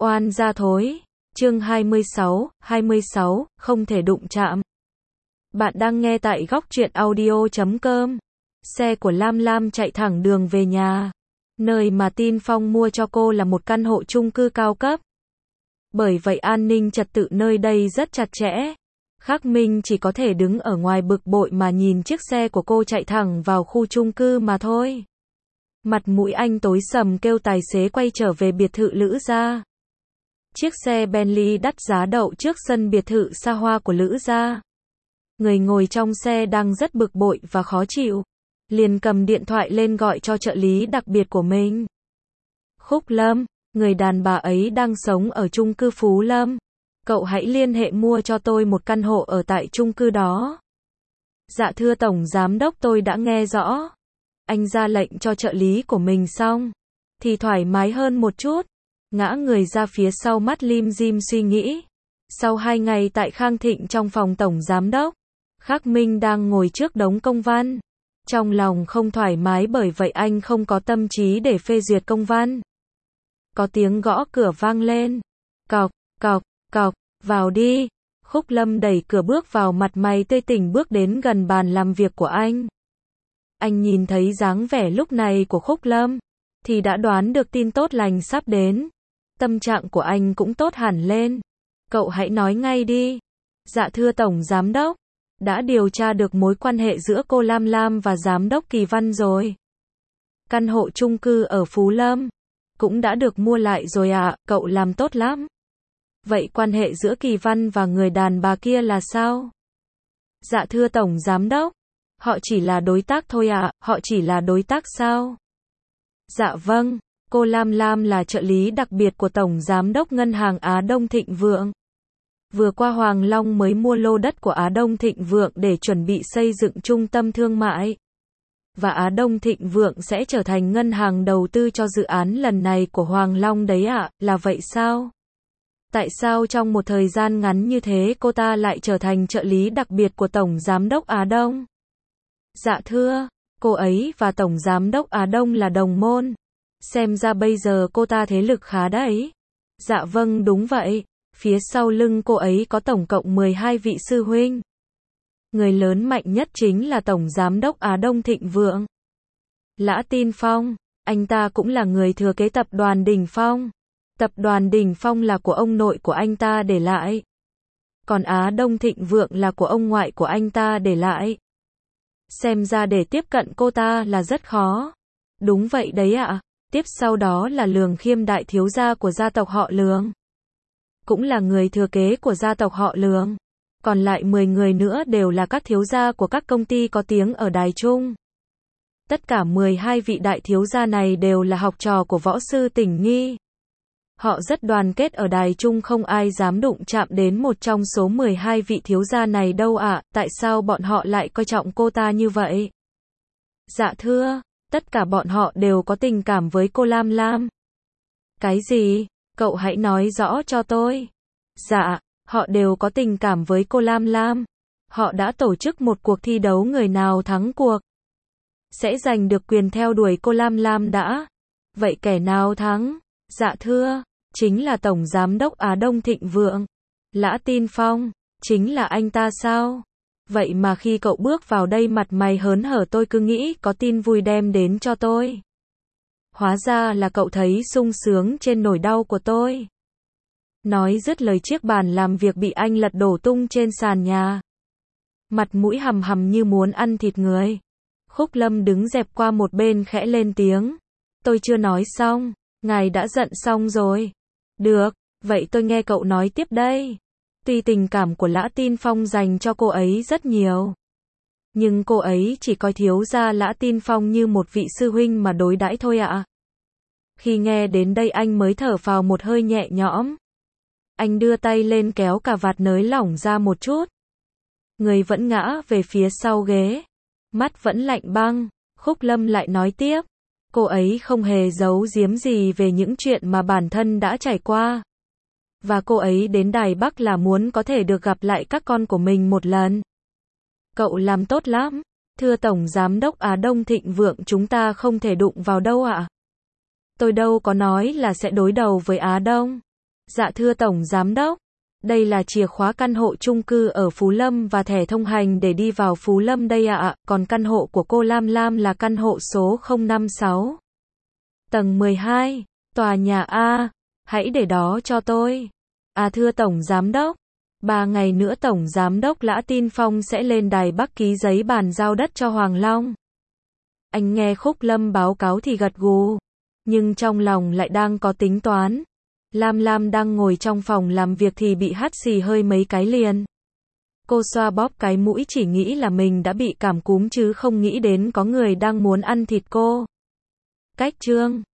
Oan gia thối. Chương 26, không thể đụng chạm. Bạn đang nghe tại góc truyện audio.com. Xe của Lam Lam chạy thẳng đường về nhà. Nơi mà Tin Phong mua cho cô là một căn hộ chung cư cao cấp. Bởi vậy an ninh trật tự nơi đây rất chặt chẽ. Khắc Minh chỉ có thể đứng ở ngoài bực bội mà nhìn chiếc xe của cô chạy thẳng vào khu chung cư mà thôi. Mặt mũi anh tối sầm kêu tài xế quay trở về biệt thự Lữ gia. Chiếc xe Bentley đắt giá đậu trước sân biệt thự xa hoa của Lữ gia. Người ngồi trong xe đang rất bực bội và khó chịu. Liền cầm điện thoại lên gọi cho trợ lý đặc biệt của mình. Khúc Lâm, người đàn bà ấy đang sống ở chung cư Phú Lâm. Cậu hãy liên hệ mua cho tôi một căn hộ ở tại chung cư đó. Dạ thưa Tổng Giám đốc, tôi đã nghe rõ. Anh ra lệnh cho trợ lý của mình xong thì thoải mái hơn một chút. Ngã người ra phía sau, mắt lim dim suy nghĩ. Sau 2 ngày tại Khang Thịnh trong phòng Tổng Giám đốc, Khắc Minh đang ngồi trước đống công văn. Trong lòng không thoải mái, bởi vậy anh không có tâm trí để phê duyệt công văn. Có tiếng gõ cửa vang lên. Cọc, cọc, cọc, vào đi. Khúc Lâm đẩy cửa bước vào, mặt mày tươi tỉnh bước đến gần bàn làm việc của anh. Anh nhìn thấy dáng vẻ lúc này của Khúc Lâm thì đã đoán được tin tốt lành sắp đến. Tâm trạng của anh cũng tốt hẳn lên. Cậu hãy nói ngay đi. Dạ thưa Tổng Giám đốc, đã điều tra được mối quan hệ giữa cô Lam Lam và Giám đốc Kỳ Văn rồi. Căn hộ chung cư ở Phú Lâm cũng đã được mua lại rồi ạ, cậu làm tốt lắm. Vậy quan hệ giữa Kỳ Văn và người đàn bà kia là sao? Dạ thưa Tổng Giám đốc, họ chỉ là đối tác thôi ạ. Họ chỉ là đối tác sao? Dạ vâng, cô Lam Lam là trợ lý đặc biệt của Tổng Giám đốc Ngân hàng Á Đông Thịnh Vượng. Vừa qua Hoàng Long mới mua lô đất của Á Đông Thịnh Vượng để chuẩn bị xây dựng trung tâm thương mại. Và Á Đông Thịnh Vượng sẽ trở thành ngân hàng đầu tư cho dự án lần này của Hoàng Long đấy ạ, là vậy sao? Tại sao trong một thời gian ngắn như thế cô ta lại trở thành trợ lý đặc biệt của Tổng Giám đốc Á Đông? Dạ thưa, cô ấy và Tổng Giám đốc Á Đông là đồng môn. Xem ra bây giờ cô ta thế lực khá đấy. Dạ vâng, đúng vậy. Phía sau lưng cô ấy có tổng cộng 12 vị sư huynh. Người lớn mạnh nhất chính là Tổng Giám đốc Á Đông Thịnh Vượng, Lã Tin Phong. Anh ta cũng là người thừa kế tập đoàn Đình Phong. Tập đoàn Đình Phong là của ông nội của anh ta để lại. Còn Á Đông Thịnh Vượng là của ông ngoại của anh ta để lại. Xem ra để tiếp cận cô ta là rất khó. Đúng vậy đấy ạ. Tiếp sau đó là Lường Khiêm, đại thiếu gia của gia tộc họ Lường. Cũng là người thừa kế của gia tộc họ Lường. Còn lại 10 người nữa đều là các thiếu gia của các công ty có tiếng ở Đài Trung. Tất cả 12 vị đại thiếu gia này đều là học trò của võ sư Tỉnh Nghi. Họ rất đoàn kết ở Đài Trung, không ai dám đụng chạm đến một trong số 12 vị thiếu gia này đâu ạ. Tại sao bọn họ lại coi trọng cô ta như vậy? Dạ thưa, tất cả bọn họ đều có tình cảm với cô Lam Lam. Cái gì? Cậu hãy nói rõ cho tôi. Dạ, họ đều có tình cảm với cô Lam Lam. Họ đã tổ chức một cuộc thi đấu, người nào thắng cuộc sẽ giành được quyền theo đuổi cô Lam Lam đã. Vậy kẻ nào thắng? Dạ thưa, chính là Tổng Giám đốc Á Đông Thịnh Vượng, Lã Tin Phong. Chính là anh ta sao? Vậy mà khi cậu bước vào đây mặt mày hớn hở, tôi cứ nghĩ có tin vui đem đến cho tôi. Hóa ra là cậu thấy sung sướng trên nỗi đau của tôi. Nói dứt lời, chiếc bàn làm việc bị anh lật đổ tung trên sàn nhà. Mặt mũi hầm hầm như muốn ăn thịt người. Khúc Lâm đứng dẹp qua một bên khẽ lên tiếng. Tôi chưa nói xong. Ngài đã giận xong rồi. Được, vậy tôi nghe cậu nói tiếp đây. Tuy tình cảm của Lã Tin Phong dành cho cô ấy rất nhiều, nhưng cô ấy chỉ coi thiếu gia Lã Tin Phong như một vị sư huynh mà đối đãi thôi ạ. Khi nghe đến đây anh mới thở phào một hơi nhẹ nhõm. Anh đưa tay lên kéo cà vạt nới lỏng ra một chút. Người vẫn ngã về phía sau ghế. Mắt vẫn lạnh băng. Khúc Lâm lại nói tiếp. Cô ấy không hề giấu giếm gì về những chuyện mà bản thân đã trải qua. Và cô ấy đến Đài Bắc là muốn có thể được gặp lại các con của mình một lần. Cậu làm tốt lắm. Thưa Tổng Giám đốc Á Đông Thịnh Vượng, chúng ta không thể đụng vào đâu ạ. Tôi đâu có nói là sẽ đối đầu với Á Đông. Dạ thưa Tổng Giám đốc. Đây là chìa khóa căn hộ chung cư ở Phú Lâm và thẻ thông hành để đi vào Phú Lâm đây ạ. Còn căn hộ của cô Lam Lam là căn hộ số 056. Tầng 12. Tòa nhà A. Hãy để đó cho tôi. À thưa Tổng Giám đốc. 3 ngày nữa Tổng Giám đốc Lã Tin Phong sẽ lên Đài Bắc ký giấy bàn giao đất cho Hoàng Long. Anh nghe Khúc Lâm báo cáo thì gật gù. Nhưng trong lòng lại đang có tính toán. Lam Lam đang ngồi trong phòng làm việc thì bị hắt xì hơi mấy cái liền. Cô xoa bóp cái mũi chỉ nghĩ là mình đã bị cảm cúm chứ không nghĩ đến có người đang muốn ăn thịt cô. Cách chương